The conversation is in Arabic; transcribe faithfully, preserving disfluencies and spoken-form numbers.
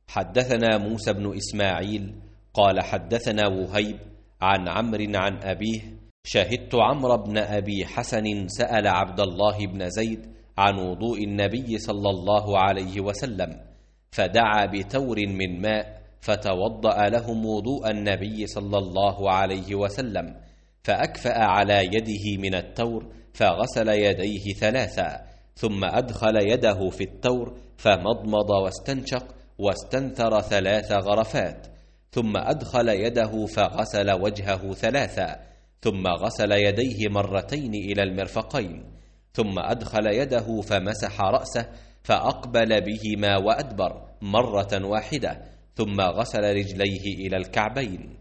حدثنا موسى بن إسماعيل قال حدثنا وهيب عن عمرو عن أبيه: شهدت عمرو بن أبي حسن سأل عبد الله بن زيد عن وضوء النبي صلى الله عليه وسلم، فدعا بتور من ماء فتوضأ لهم وضوء النبي صلى الله عليه وسلم، فأكفأ على يده من التور فغسل يديه ثلاثا، ثم أدخل يده في التور فمضمض واستنشق واستنثر ثلاث غرفات، ثم أدخل يده فغسل وجهه ثلاثا، ثم غسل يديه مرتين إلى المرفقين، ثم أدخل يده فمسح رأسه فأقبل بهما وأدبر مرة واحدة، ثم غسل رجليه إلى الكعبين.